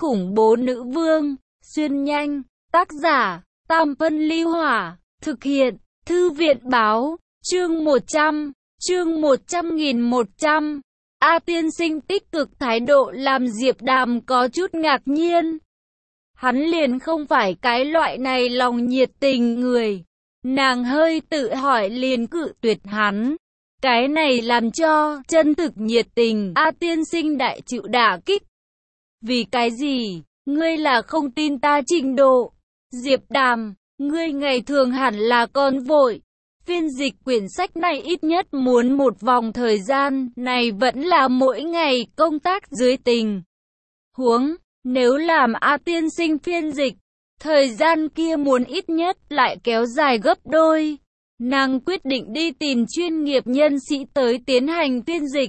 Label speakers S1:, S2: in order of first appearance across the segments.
S1: khủng bố nữ vương, xuyên nhanh, tác giả, Tam Phân Ly Hỏa, thực hiện, Thư viện báo, chương 100, chương 100.100. A tiên sinh tích cực thái độ làm Diệp Đàm có chút ngạc nhiên. Hắn liền không phải cái loại này lòng nhiệt tình người. Nàng hơi tự hỏi liền cự tuyệt hắn. Cái này làm cho chân thực nhiệt tình A tiên sinh đại chịu đả kích. Vì cái gì? Ngươi là không tin ta trình độ. Diệp Đàm, ngươi ngày thường hẳn là con vội. Phiên dịch quyển sách này ít nhất muốn một vòng thời gian, này vẫn là mỗi ngày công tác dưới tình huống. Nếu làm A tiên sinh phiên dịch, thời gian kia muốn ít nhất lại kéo dài gấp đôi. Nàng quyết định đi tìm chuyên nghiệp nhân sĩ tới tiến hành phiên dịch.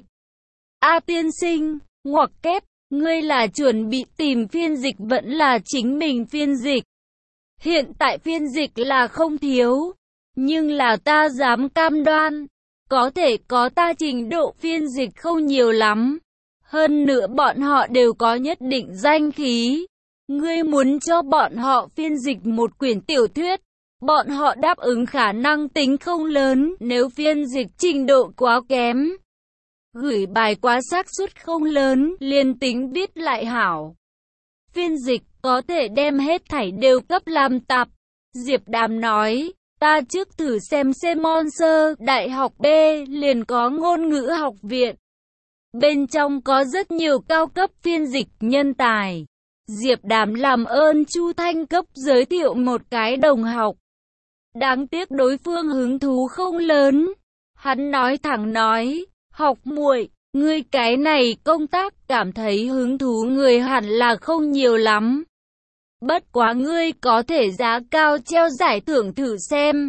S1: A tiên sinh, ngoặc kép, ngươi là chuẩn bị tìm phiên dịch vẫn là chính mình phiên dịch? Hiện tại phiên dịch là không thiếu, nhưng là ta dám cam đoan, có thể có ta trình độ phiên dịch không nhiều lắm. Hơn nữa bọn họ đều có nhất định danh khí. Ngươi muốn cho bọn họ phiên dịch một quyển tiểu thuyết, bọn họ đáp ứng khả năng tính không lớn nếu phiên dịch trình độ quá kém. Gửi bài quá xác suất không lớn, liền tính viết lại hảo. Phiên dịch có thể đem hết thảy đều cấp làm tạp. Diệp Đàm nói, ta trước thử xem Monster Đại học B liền có ngôn ngữ học viện. Bên trong có rất nhiều cao cấp phiên dịch nhân tài. Diệp Đàm làm ơn Chu Thanh cấp giới thiệu một cái đồng học. Đáng tiếc đối phương hứng thú không lớn. Hắn nói thẳng nói, học muội, ngươi cái này công tác cảm thấy hứng thú người hẳn là không nhiều lắm. Bất quá ngươi có thể giá cao treo giải thưởng thử xem.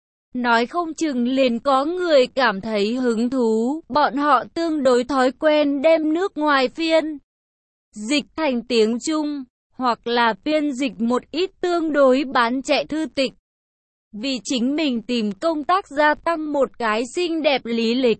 S1: Nói không chừng liền có người cảm thấy hứng thú, bọn họ tương đối thói quen đem nước ngoài phiên dịch thành tiếng Trung, hoặc là phiên dịch một ít tương đối bán chạy thư tịch. Vì chính mình tìm công tác gia tăng một cái xinh đẹp lý lịch.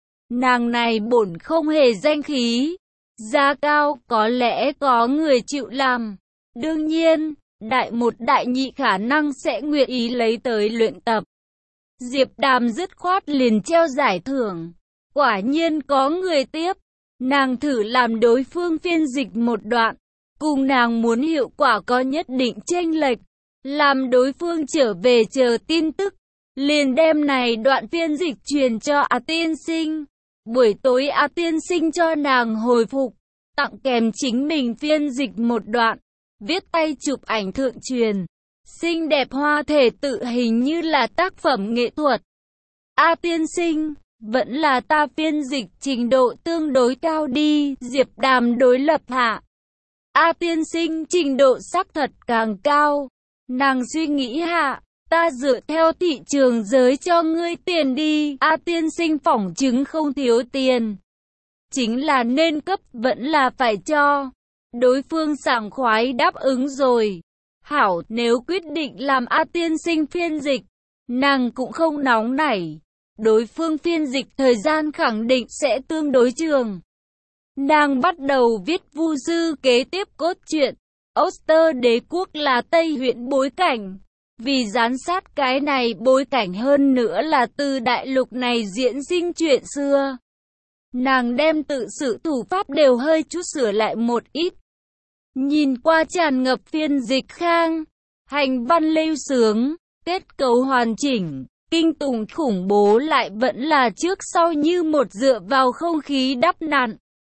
S1: Nàng này bổn không hề danh khí, giá cao có lẽ có người chịu làm. Đương nhiên, đại một đại nhị khả năng sẽ nguyện ý lấy tới luyện tập. Diệp Đàm dứt khoát liền treo giải thưởng. Quả nhiên có người tiếp. Nàng thử làm đối phương phiên dịch một đoạn. Cùng nàng muốn hiệu quả có nhất định chênh lệch. Làm đối phương trở về chờ tin tức. Liền đem này đoạn phiên dịch truyền cho A tiên sinh. Buổi tối A tiên sinh cho nàng hồi phục. Tặng kèm chính mình phiên dịch một đoạn. Viết tay chụp ảnh thượng truyền. Xinh đẹp hoa thể tự hình như là tác phẩm nghệ thuật. A tiên sinh, vẫn là ta phiên dịch trình độ tương đối cao đi. Diệp Đàm đối lập hạ. A tiên sinh trình độ xác thật càng cao. Nàng suy nghĩ hạ, ta dựa theo thị trường giới cho ngươi tiền đi. A tiên sinh phỏng chứng không thiếu tiền. Chính là nên cấp vẫn là phải cho. Đối phương sảng khoái đáp ứng rồi. Hảo, nếu quyết định làm A tiên sinh phiên dịch, nàng cũng không nóng nảy. Đối phương phiên dịch thời gian khẳng định sẽ tương đối trường. Nàng bắt đầu viết vu sư kế tiếp cốt truyện. Oster đế quốc là Tây huyện bối cảnh. Vì giám sát cái này bối cảnh hơn nữa là từ đại lục này diễn sinh chuyện xưa. Nàng đem tự sự thủ pháp đều hơi chút sửa lại một ít. Nhìn qua tràn ngập phiên dịch khang, hành văn lưu sướng, kết cấu hoàn chỉnh, kinh tủng khủng bố lại vẫn là trước sau như một dựa vào không khí đắp nặn.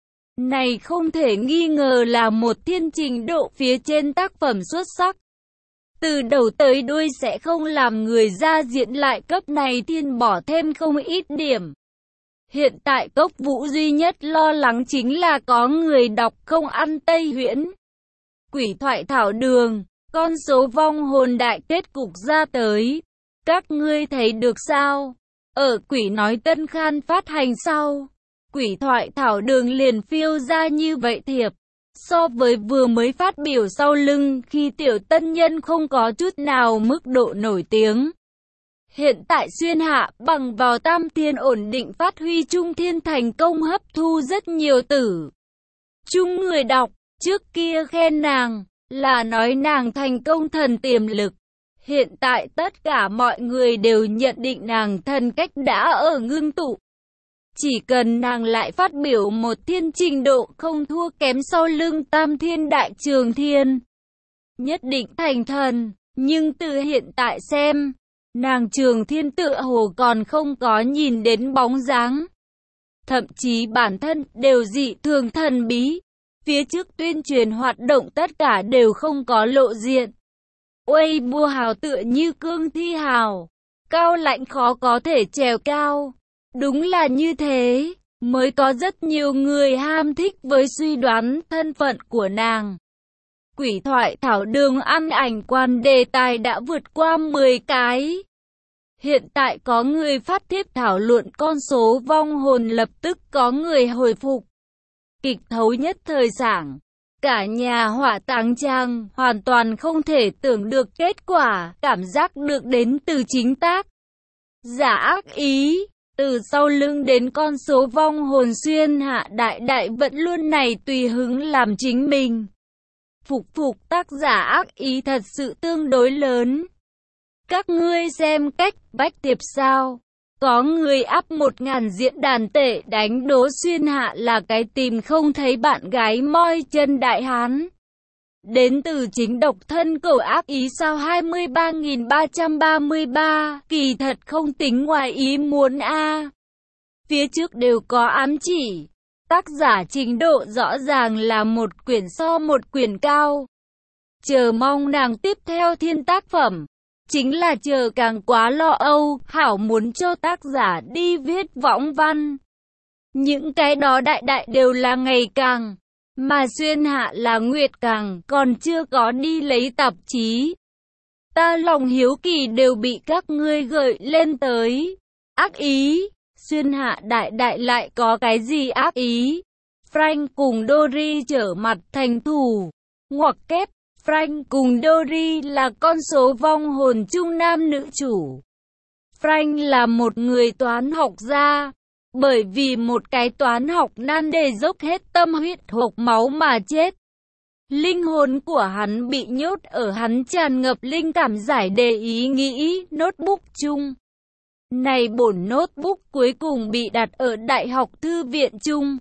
S1: Này không thể nghi ngờ là một thiên trình độ phía trên tác phẩm xuất sắc. Từ đầu tới đuôi sẽ không làm người ra diễn lại cấp này thiên bỏ thêm không ít điểm. Hiện tại Cốc Vũ duy nhất lo lắng chính là có người đọc không ăn Tây Huyễn. Quỷ thoại thảo đường, con số vong hồn đại kết cục ra tới. Các ngươi thấy được sao? Ở Quỷ nói tân khan phát hành sau, Quỷ thoại thảo đường liền phiêu ra như vậy thiệp. So với vừa mới phát biểu sau lưng khi tiểu tân nhân không có chút nào mức độ nổi tiếng. Hiện tại xuyên hạ bằng vào tam thiên ổn định phát huy trung thiên thành công hấp thu rất nhiều tử. Chung người đọc, Trước kia khen nàng, là nói nàng thành công thần tiềm lực. Hiện tại tất cả mọi người đều nhận định nàng thần cách đã ở ngưng tụ. Chỉ cần nàng lại phát biểu một thiên trình độ không thua kém sau lưng Tam Thiên Đại Trường Thiên, nhất định thành thần. Nhưng từ hiện tại xem, nàng Trường Thiên tựa hồ còn không có nhìn đến bóng dáng. Thậm chí bản thân đều dị thường thần bí. Phía trước tuyên truyền hoạt động tất cả đều không có lộ diện. Weibo hào tựa như cương thi hào, cao lãnh khó có thể trèo cao. Đúng là như thế, mới có rất nhiều người ham thích với suy đoán thân phận của nàng. Quỷ thoại thảo đường ăn ảnh quan đề tài đã vượt qua 10 cái. Hiện tại có người phát thiếp thảo luận con số vong hồn, lập tức có người hồi phục. Kịch thấu nhất thời sảng. Cả nhà hỏa táng trang, hoàn toàn không thể tưởng được kết quả, cảm giác được đến từ chính tác giả ác ý. Từ sau lưng đến con số vong hồn, Xuyên Hạ đại đại vẫn luôn này tùy hứng làm chính mình. Phục tác giả ác ý thật sự tương đối lớn. Các ngươi xem cách bách tiệp sao? Có người áp 1000 diễn đàn tệ đánh đố Xuyên Hạ là cái tìm không thấy bạn gái moi chân đại hán. Đến từ chính độc thân cậu ác ý sao 23.333, kỳ thật không tính ngoài ý muốn a. Phía trước đều có ám chỉ, tác giả trình độ rõ ràng là một quyển so một quyển cao. Chờ mong nàng tiếp theo thiên tác phẩm, chính là chờ càng quá lo âu, hảo muốn cho tác giả đi viết võng văn. Những cái đó đại đại đều là ngày càng. Mà Xuyên Hạ là nguyệt càng, còn chưa có đi lấy tạp chí. Ta lòng hiếu kỳ đều bị các ngươi gợi lên tới. Ác ý, Xuyên Hạ đại đại lại có cái gì ác ý? Frank cùng Dory trở mặt thành thù. Ngoặc kép, Frank cùng Dory là con số vong hồn chung nam nữ chủ. Frank là một người toán học gia. Bởi vì một cái toán học nan đề dốc hết tâm huyết hộc máu mà chết. Linh hồn của hắn bị nhốt ở hắn tràn ngập linh cảm giải đề ý nghĩ notebook chung. Này bổn notebook cuối cùng bị đặt ở Đại học Thư viện chung.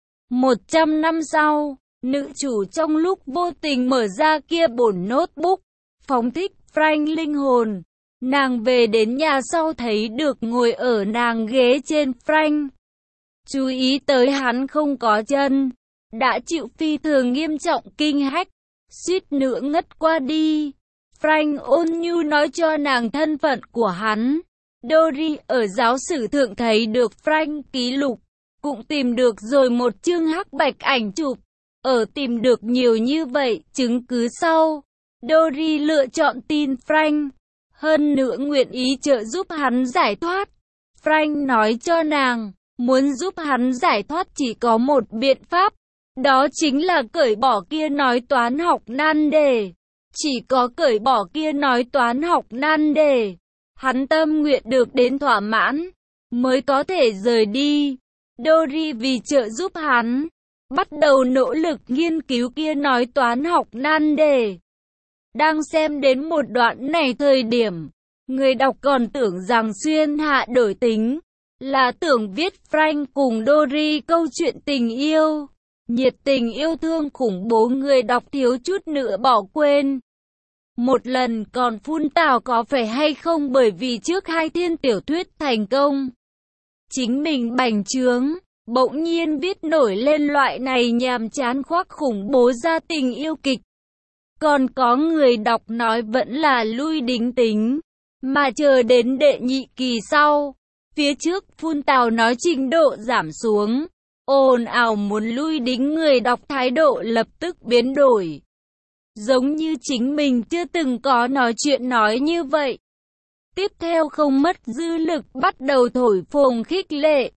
S1: 100 năm sau, nữ chủ trong lúc vô tình mở ra kia bổn notebook, phóng thích Frank linh hồn. Nàng về đến nhà sau thấy được ngồi ở nàng ghế trên Frank. Chú ý tới hắn không có chân, đã chịu phi thường nghiêm trọng kinh hách, suýt nữa ngất qua đi. Frank ôn nhu nói cho nàng thân phận của hắn. Dory ở giáo sử thượng thấy được Frank ký lục, cũng tìm được rồi một chương hắc bạch ảnh chụp. Ở tìm được nhiều như vậy chứng cứ sau, Dory lựa chọn tin Frank. Hơn nữa nguyện ý trợ giúp hắn giải thoát. Frank nói cho nàng, muốn giúp hắn giải thoát chỉ có một biện pháp. Đó chính là cởi bỏ kia nói toán học nan đề. Chỉ có cởi bỏ kia nói toán học nan đề, hắn tâm nguyện được đến thỏa mãn, mới có thể rời đi. Dory vì trợ giúp hắn, bắt đầu nỗ lực nghiên cứu kia nói toán học nan đề. Đang xem đến một đoạn này thời điểm, người đọc còn tưởng rằng Xuyên Hạ đổi tính, là tưởng viết Frank cùng Dory câu chuyện tình yêu. Nhiệt tình yêu thương khủng bố, người đọc thiếu chút nữa bỏ quên. Một lần còn phun tào có phải hay không bởi vì trước hai thiên tiểu thuyết thành công, chính mình bành trướng, bỗng nhiên viết nổi lên loại này nhàm chán khoác khủng bố gia tình yêu kịch. Còn có người đọc nói vẫn là lui đính tính, mà chờ đến đệ nhị kỳ sau, phía trước phun tào nói trình độ giảm xuống, ồn ào muốn lui đính, người đọc thái độ lập tức biến đổi. Giống như chính mình chưa từng có nói chuyện nói như vậy. Tiếp theo không mất dư lực bắt đầu thổi phồng khích lệ.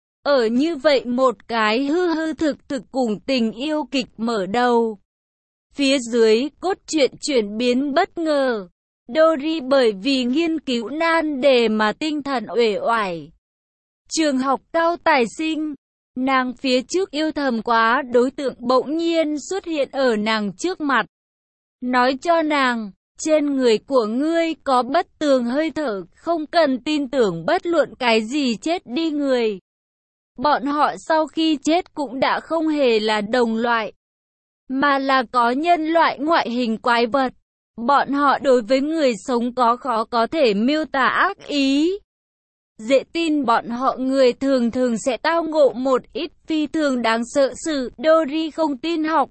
S1: Ở như vậy một cái hư hư thực cùng tình yêu kịch mở đầu. Phía dưới cốt truyện chuyển biến bất ngờ. Dory bởi vì nghiên cứu nan đề mà tinh thần uể oải. Trường học cao tài sinh, Nàng phía trước yêu thầm quá đối tượng bỗng nhiên xuất hiện ở nàng trước mặt. Nói cho nàng, trên người của ngươi có bất tường hơi thở, không cần tin tưởng bất luận cái gì chết đi người. Bọn họ sau khi chết cũng đã không hề là đồng loại, mà là có nhân loại ngoại hình quái vật. Bọn họ đối với người sống có khó có thể miêu tả ác ý. Dễ tin bọn họ người thường sẽ tao ngộ một ít phi thường đáng sợ sự. Dory không tin học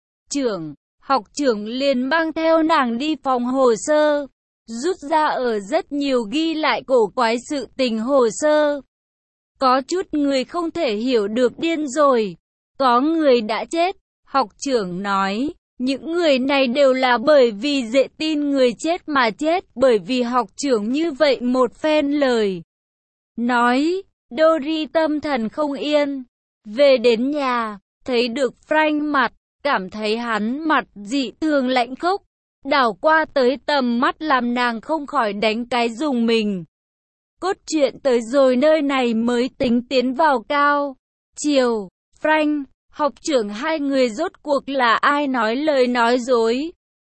S1: trưởng liền mang theo nàng đi phòng hồ sơ, rút ra ở rất nhiều ghi lại cổ quái sự tình hồ sơ. Có chút người không thể hiểu được điên rồi, có người đã chết. Học trưởng nói, những người này đều là bởi vì dễ tin người chết mà chết, bởi vì học trưởng như vậy một phen lời nói, Dory tâm thần không yên. Về đến nhà, thấy được Frank mặt, cảm thấy hắn mặt dị thường lạnh khốc, đảo qua tới tầm mắt làm nàng không khỏi đánh cái rùng mình. Cốt truyện tới rồi nơi này mới tính tiến vào cao chiều. Frank, học trưởng hai người rốt cuộc là ai nói lời nói dối?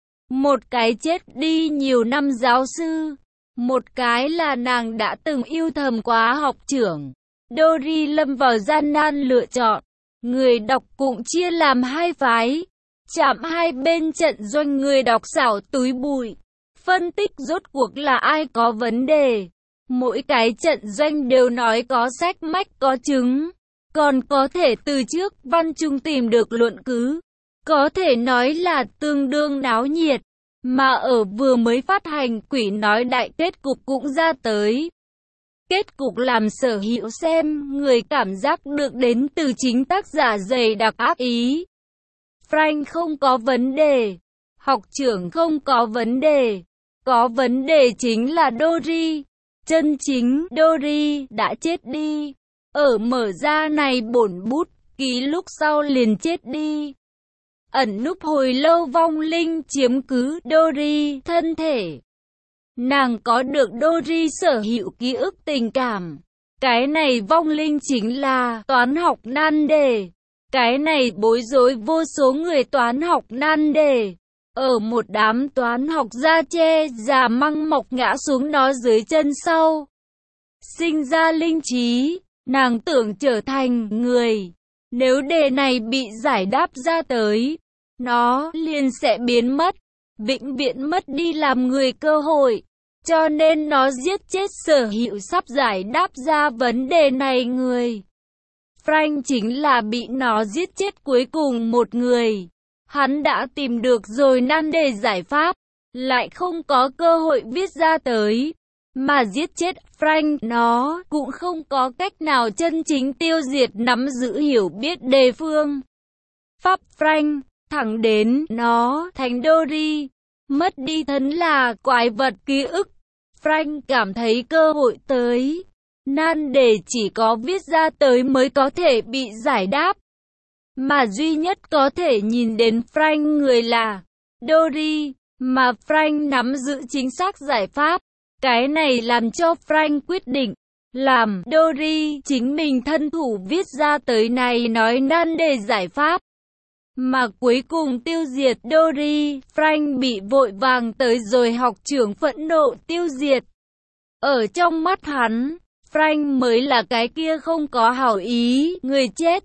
S1: Một cái chết đi nhiều năm giáo sư, một cái là nàng đã từng yêu thầm quá học trưởng. Dory lâm vào gian nan lựa chọn. Người đọc cũng chia làm hai phái, chạm hai bên trận doanh. Người đọc xảo túi bụi, phân tích rốt cuộc là ai có vấn đề. Mỗi cái trận doanh đều nói có sách mách có chứng, còn có thể từ trước văn trung tìm được luận cứ, có thể nói là tương đương náo nhiệt. Mà ở vừa mới phát hành Quỷ nói đại kết cục cũng ra tới. Kết cục làm sở hữu xem người cảm giác được đến từ chính tác giả dày đặc ác ý. Frank không có vấn đề, học trưởng không có vấn đề, có vấn đề chính là Dory. Chân chính Dory đã chết đi, ở mở ra này bổn bút ký lúc sau liền chết đi. Ẩn núp hồi lâu vong linh chiếm cứ Dory thân thể. Nàng có được Dory sở hữu ký ức tình cảm. Cái này vong linh chính là toán học nan đề. Cái này bối rối vô số người toán học nan đề. Ở một đám toán học da che già măng mọc ngã xuống nó dưới chân sau. Sinh ra linh trí, nàng tưởng trở thành người. Nếu đề này bị giải đáp ra tới, nó liền sẽ biến mất, vĩnh viễn mất đi làm người cơ hội. Cho nên nó giết chết sở hữu sắp giải đáp ra vấn đề này người. Frank chính là bị nó giết chết cuối cùng một người. Hắn đã tìm được rồi nan đề giải pháp, lại không có cơ hội viết ra tới. Mà giết chết Frank, nó cũng không có cách nào chân chính tiêu diệt nắm giữ hiểu biết đề phương pháp Frank, thẳng đến nó thành Dory, mất đi thân là quái vật ký ức. Frank cảm thấy cơ hội tới, nan đề chỉ có viết ra tới mới có thể bị giải đáp. Mà duy nhất có thể nhìn đến Frank người là Dory, mà Frank nắm giữ chính xác giải pháp. Cái này làm cho Frank quyết định làm Dory chính mình thân thủ viết ra tới này nói nan đề giải pháp. Mà cuối cùng tiêu diệt Dory, Frank bị vội vàng tới rồi học trưởng phẫn nộ tiêu diệt. Ở trong mắt hắn, Frank mới là cái kia không có hảo ý, người chết.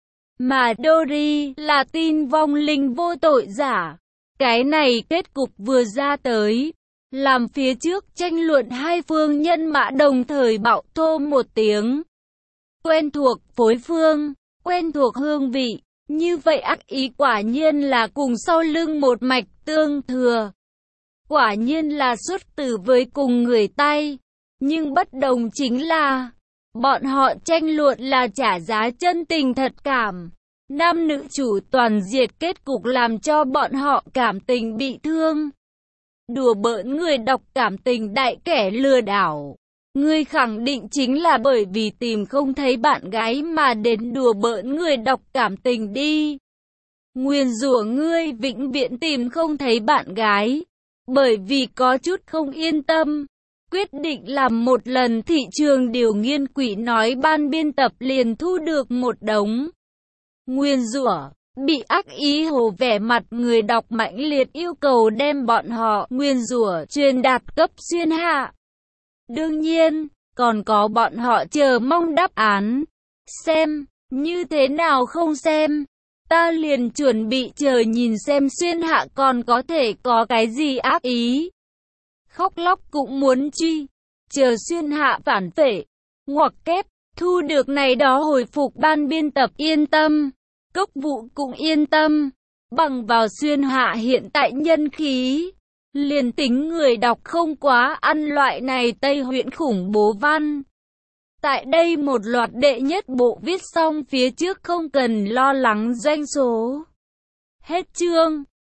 S1: Mà Dory là tin vong linh vô tội giả. Cái này kết cục vừa ra tới, làm phía trước tranh luận hai phương nhân mã đồng thời bạo thô một tiếng. Quen thuộc phối phương, quen thuộc hương vị. Như vậy ác ý quả nhiên là cùng sau lưng một mạch tương thừa. Quả nhiên là xuất từ với cùng người Tây. Nhưng bất đồng chính là, bọn họ tranh luận là trả giá chân tình thật cảm. Nam nữ chủ toàn diệt kết cục làm cho bọn họ cảm tình bị thương. Đùa bỡn người đọc cảm tình đại kẻ lừa đảo. Ngươi khẳng định chính là bởi vì tìm không thấy bạn gái mà đến đùa bỡn người đọc cảm tình đi. Nguyền rủa ngươi vĩnh viễn tìm không thấy bạn gái, bởi vì có chút không yên tâm. quyết định làm một lần thị trường điều nghiên quỷ nói ban biên tập liền thu được một đống nguyền rủa. Bị ác ý hồ vẻ mặt người đọc mãnh liệt yêu cầu đem bọn họ nguyền rủa truyền đạt cấp xuyên hạ. Đương nhiên, còn có bọn họ chờ mong đáp án. Xem, như thế nào không xem. Ta liền chuẩn bị chờ nhìn xem xuyên hạ còn có thể có cái gì ác ý. Khóc lóc cũng muốn truy. Chờ xuyên hạ phản phệ. Ngoặc kép, thu được này đó hồi phục ban biên tập yên tâm. Cốc vụ cũng yên tâm. Bằng vào xuyên hạ hiện tại nhân khí. Liền tính người đọc không quá ăn loại này Tây huyện khủng bố văn. Tại đây một loạt đệ nhất bộ viết xong phía trước không cần lo lắng doanh số. Hết chương.